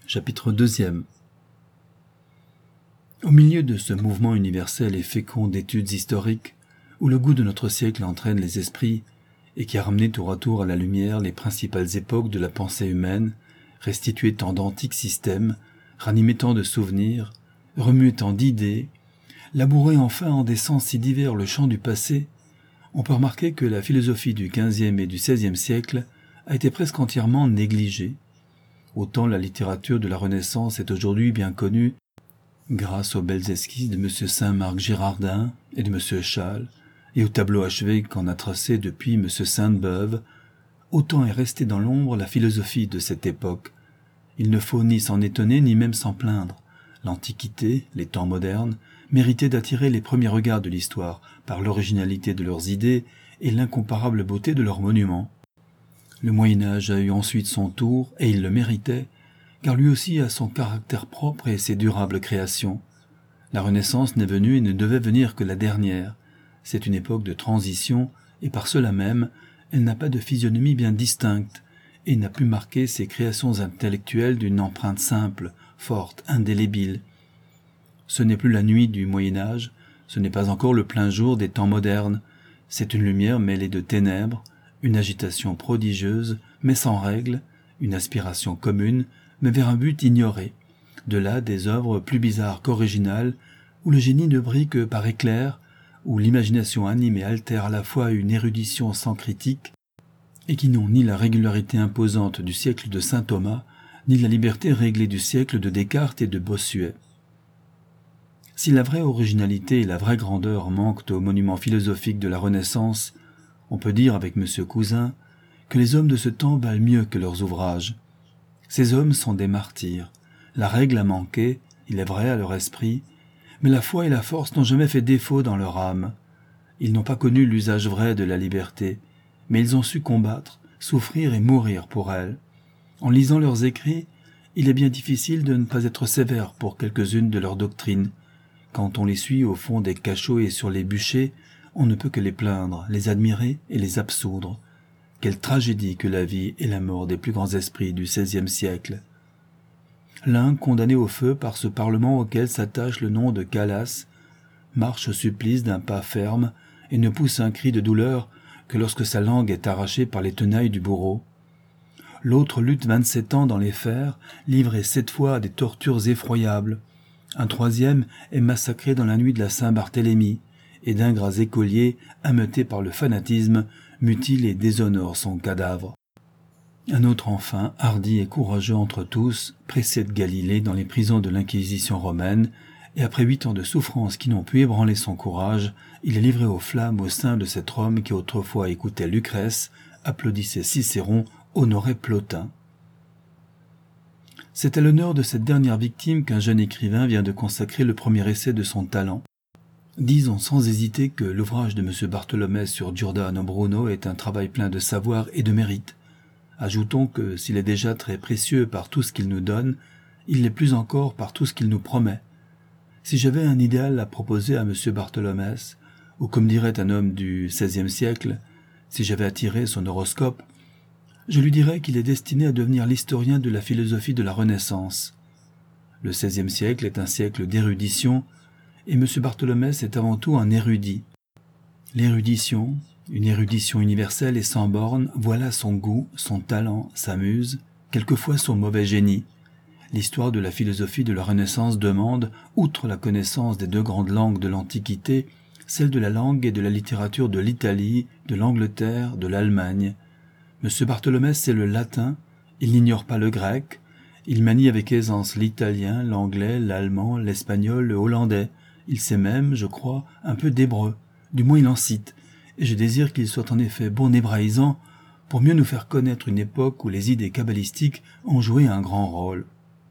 Chapitre 2. Au milieu de ce mouvement universel et fécond d'études historiques, où le goût de notre siècle entraîne les esprits, et qui a ramené tour à tour à la lumière les principales époques de la pensée humaine, restitué tant d'antiques systèmes, ranimé tant de souvenirs, remué tant d'idées, labouré enfin en des sens si divers le champ du passé, on peut remarquer que la philosophie du XVe et du XVIe siècle a été presque entièrement négligée. Autant la littérature de la Renaissance est aujourd'hui bien connue grâce aux belles esquisses de M. Saint-Marc Girardin et de M. Schall, et aux tableaux achevés qu'en a tracé depuis M. Sainte-Beuve, autant est restée dans l'ombre la philosophie de cette époque. Il ne faut ni s'en étonner ni même s'en plaindre. L'Antiquité, les temps modernes, méritaient d'attirer les premiers regards de l'histoire par l'originalité de leurs idées et l'incomparable beauté de leurs monuments. Le Moyen-Âge a eu ensuite son tour, et il le méritait, car lui aussi a son caractère propre et ses durables créations. La Renaissance n'est venue et ne devait venir que la dernière. C'est une époque de transition, et par cela même, elle n'a pas de physionomie bien distincte, et n'a pu marquer ses créations intellectuelles d'une empreinte simple, forte, indélébile. Ce n'est plus la nuit du Moyen-Âge, ce n'est pas encore le plein jour des temps modernes, c'est une lumière mêlée de ténèbres, une agitation prodigieuse, mais sans règle, une aspiration commune, mais vers un but ignoré. De là des œuvres plus bizarres qu'originales, où le génie ne brille que par éclairs, où l'imagination anime et altère à la fois une érudition sans critique, et qui n'ont ni la régularité imposante du siècle de saint Thomas, ni la liberté réglée du siècle de Descartes et de Bossuet. Si la vraie originalité et la vraie grandeur manquent aux monuments philosophiques de la Renaissance, on peut dire avec M. Cousin que les hommes de ce temps valent mieux que leurs ouvrages. Ces hommes sont des martyrs. La règle a manqué, il est vrai, à leur esprit, mais la foi et la force n'ont jamais fait défaut dans leur âme. Ils n'ont pas connu l'usage vrai de la liberté, mais ils ont su combattre, souffrir et mourir pour elle. En lisant leurs écrits, il est bien difficile de ne pas être sévère pour quelques-unes de leurs doctrines. Quand on les suit au fond des cachots et sur les bûchers, on ne peut que les plaindre, les admirer et les absoudre. Quelle tragédie que la vie et la mort des plus grands esprits du XVIe siècle. L'un, condamné au feu par ce parlement auquel s'attache le nom de Calas, marche au supplice d'un pas ferme et ne pousse un cri de douleur que lorsque sa langue est arrachée par les tenailles du bourreau. L'autre lutte 27 ans dans les fers, livré 7 fois à des tortures effroyables. Un troisième est massacré dans la nuit de la Saint-Barthélemy, et d'ingrats écoliers, ameutés par le fanatisme, mutilent et déshonorent son cadavre. Un autre enfin, hardi et courageux entre tous, précède Galilée dans les prisons de l'Inquisition romaine, et après 8 ans de souffrances qui n'ont pu ébranler son courage, il est livré aux flammes au sein de cet Rome qui autrefois écoutait Lucrèce, applaudissait Cicéron, honorait Plotin. C'est à l'honneur de cette dernière victime qu'un jeune écrivain vient de consacrer le premier essai de son talent. Disons sans hésiter que l'ouvrage de M. Bartholomès sur Giordano Bruno est un travail plein de savoir et de mérite. Ajoutons que s'il est déjà très précieux par tout ce qu'il nous donne, il l'est plus encore par tout ce qu'il nous promet. Si j'avais un idéal à proposer à M. Bartholomès, ou comme dirait un homme du XVIe siècle, si j'avais à tirer son horoscope, je lui dirais qu'il est destiné à devenir l'historien de la philosophie de la Renaissance. Le XVIe siècle est un siècle d'érudition, et M. Bartholomès est avant tout un érudit. L'érudition, une érudition universelle et sans bornes, voilà son goût, son talent, sa muse, quelquefois son mauvais génie. L'histoire de la philosophie de la Renaissance demande, outre la connaissance des 2 grandes langues de l'Antiquité, celle de la langue et de la littérature de l'Italie, de l'Angleterre, de l'Allemagne. M. Bartholomès sait le latin, il n'ignore pas le grec, il manie avec aisance l'italien, l'anglais, l'allemand, l'espagnol, le hollandais. Il sait même, je crois, un peu d'hébreu, du moins il en cite, et je désire qu'il soit en effet bon hébraïsant pour mieux nous faire connaître une époque où les idées kabbalistiques ont joué un grand rôle.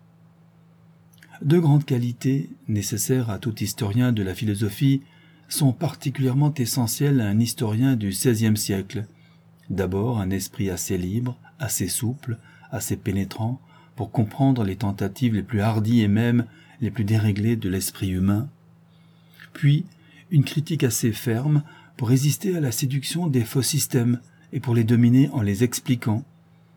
2 grandes qualités, nécessaires à tout historien de la philosophie, sont particulièrement essentielles à un historien du XVIe siècle. D'abord, un esprit assez libre, assez souple, assez pénétrant, pour comprendre les tentatives les plus hardies et même les plus déréglées de l'esprit humain. Puis, une critique assez ferme pour résister à la séduction des faux systèmes et pour les dominer en les expliquant.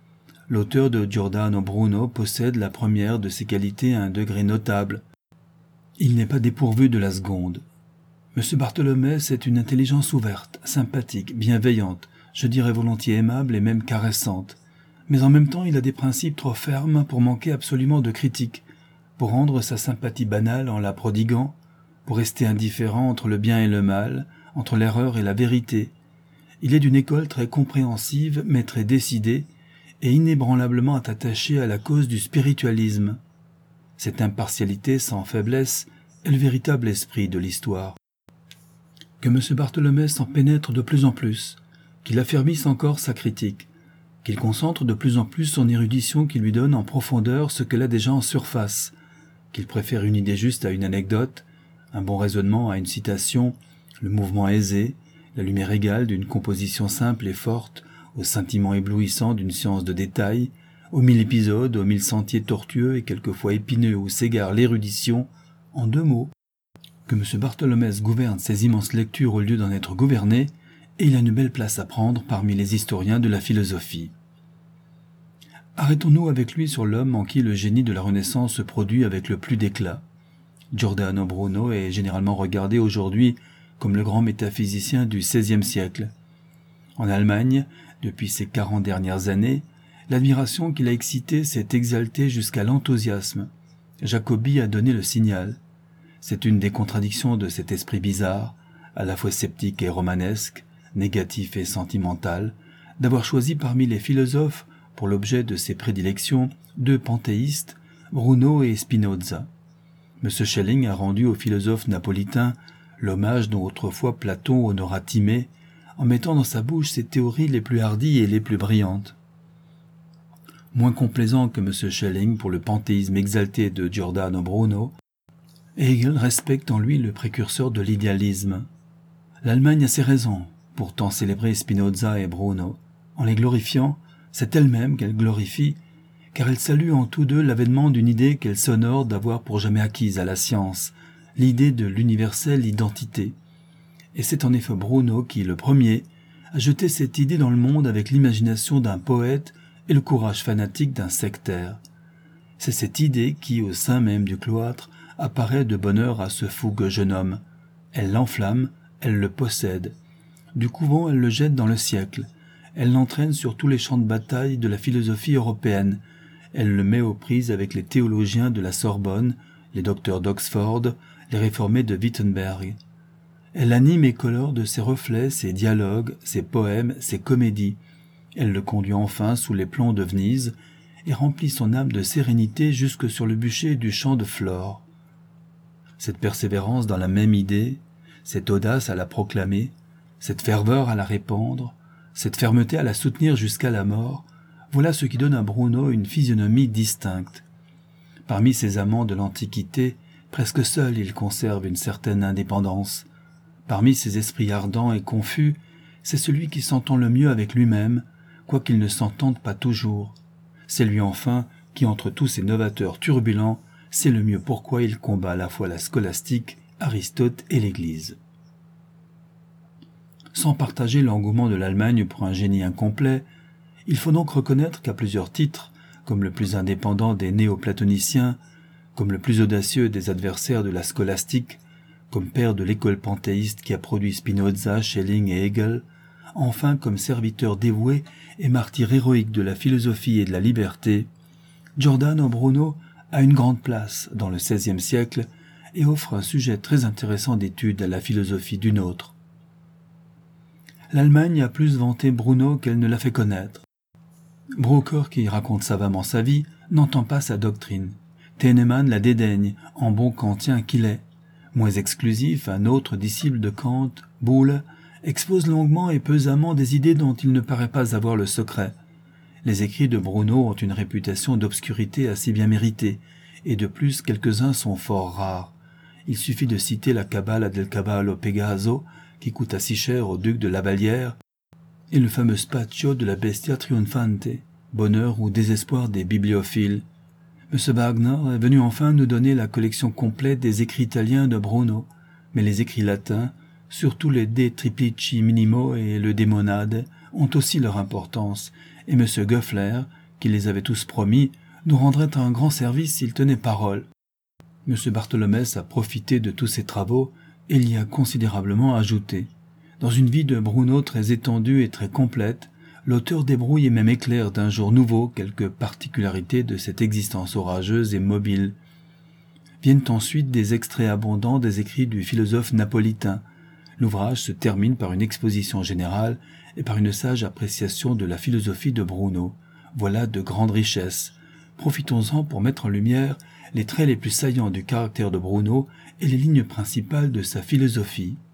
l'auteur de Giordano Bruno possède la première de ces qualités à un degré notable. Il n'est pas dépourvu de la seconde. M. Bartholomès est une intelligence ouverte, sympathique, bienveillante, je dirais volontiers aimable et même caressante. Mais en même temps, il a des principes trop fermes pour manquer absolument de critique, pour rendre sa sympathie banale en la prodiguant, pour rester indifférent entre le bien et le mal, entre l'erreur et la vérité. Il est d'une école très compréhensive, mais très décidée, et inébranlablement attaché à la cause du spiritualisme. Cette impartialité sans faiblesse est le véritable esprit de l'histoire. Que M. Bartholomès s'en pénètre de plus en plus, qu'il affermisse encore sa critique, qu'il concentre de plus en plus son érudition qui lui donne en profondeur ce qu'elle a déjà en surface, qu'il préfère une idée juste à une anecdote, un bon raisonnement à une citation, le mouvement aisé, la lumière égale d'une composition simple et forte, au scintillement éblouissant d'une science de détail, aux 1000 épisodes, aux 1000 sentiers tortueux et quelquefois épineux où s'égare l'érudition, en 2 mots. Que M. Bartholomès gouverne ses immenses lectures au lieu d'en être gouverné, et il a une belle place à prendre parmi les historiens de la philosophie. Arrêtons-nous avec lui sur l'homme en qui le génie de la Renaissance se produit avec le plus d'éclat. Giordano Bruno est généralement regardé aujourd'hui comme le grand métaphysicien du XVIe siècle. En Allemagne, depuis ces 40 dernières années, l'admiration qu'il a excitée s'est exaltée jusqu'à l'enthousiasme. Jacobi a donné le signal. C'est une des contradictions de cet esprit bizarre, à la fois sceptique et romanesque, négatif et sentimental, d'avoir choisi parmi les philosophes, pour l'objet de ses prédilections, 2 panthéistes, Bruno et Spinoza. M. Schelling a rendu au philosophe napolitain l'hommage dont autrefois Platon honora Timée, en mettant dans sa bouche ses théories les plus hardies et les plus brillantes. Moins complaisant que M. Schelling pour le panthéisme exalté de Giordano Bruno, Hegel respecte en lui le précurseur de l'idéalisme. L'Allemagne a ses raisons pour tant célébrer Spinoza et Bruno. En les glorifiant, c'est elle-même qu'elle glorifie, car elle salue en tous deux l'avènement d'une idée qu'elle s'honore d'avoir pour jamais acquise à la science, l'idée de l'universelle identité. Et c'est en effet Bruno qui, le premier, a jeté cette idée dans le monde avec l'imagination d'un poète et le courage fanatique d'un sectaire. C'est cette idée qui, au sein même du cloître, apparaît de bonne heure à ce fougueux jeune homme. Elle l'enflamme, elle le possède. Du couvent, elle le jette dans le siècle. Elle l'entraîne sur tous les champs de bataille de la philosophie européenne. Elle le met aux prises avec les théologiens de la Sorbonne, les docteurs d'Oxford, les réformés de Wittenberg. Elle anime et colore de ses reflets, ses dialogues, ses poèmes, ses comédies. Elle le conduit enfin sous les plombs de Venise et remplit son âme de sérénité jusque sur le bûcher du champ de Flore. Cette persévérance dans la même idée, cette audace à la proclamer, cette ferveur à la répandre, cette fermeté à la soutenir jusqu'à la mort, voilà ce qui donne à Bruno une physionomie distincte. Parmi ces amants de l'Antiquité, presque seul il conserve une certaine indépendance. Parmi ces esprits ardents et confus, c'est celui qui s'entend le mieux avec lui-même, quoiqu'il ne s'entende pas toujours. C'est lui enfin qui, entre tous ces novateurs turbulents, sait le mieux pourquoi il combat à la fois la scolastique, Aristote et l'Église. Sans partager l'engouement de l'Allemagne pour un génie incomplet, il faut donc reconnaître qu'à plusieurs titres, comme le plus indépendant des néo-platoniciens, comme le plus audacieux des adversaires de la scolastique, comme père de l'école panthéiste qui a produit Spinoza, Schelling et Hegel, enfin comme serviteur dévoué et martyr héroïque de la philosophie et de la liberté, Giordano Bruno a une grande place dans le XVIe siècle et offre un sujet très intéressant d'étude à la philosophie d'une autre. L'Allemagne a plus vanté Bruno qu'elle ne l'a fait connaître. Broker, qui raconte savamment sa vie, n'entend pas sa doctrine. Tennemann la dédaigne, en bon kantien qu'il est. Moins exclusif, un autre disciple de Kant, Boole, expose longuement et pesamment des idées dont il ne paraît pas avoir le secret. Les écrits de Bruno ont une réputation d'obscurité assez bien méritée, et de plus quelques-uns sont fort rares. Il suffit de citer la Cabala del Cavallo Pegaso, qui coûta si cher au duc de La Vallière, et le fameux Spaccio de la Bestia Triunfante, bonheur ou désespoir des bibliophiles. M. Wagner est venu enfin nous donner la collection complète des écrits italiens de Bruno, mais les écrits latins, surtout les De Triplici Minimo et le De Monade, ont aussi leur importance, et M. Goeffler, qui les avait tous promis, nous rendrait un grand service s'il tenait parole. M. Bartholomès a profité de tous ces travaux et l'y a considérablement ajouté. Dans une vie de Bruno très étendue et très complète, l'auteur débrouille et même éclaire d'un jour nouveau quelques particularités de cette existence orageuse et mobile. Viennent ensuite des extraits abondants des écrits du philosophe napolitain. L'ouvrage se termine par une exposition générale et par une sage appréciation de la philosophie de Bruno. Voilà de grandes richesses. Profitons-en pour mettre en lumière les traits les plus saillants du caractère de Bruno et les lignes principales de sa philosophie.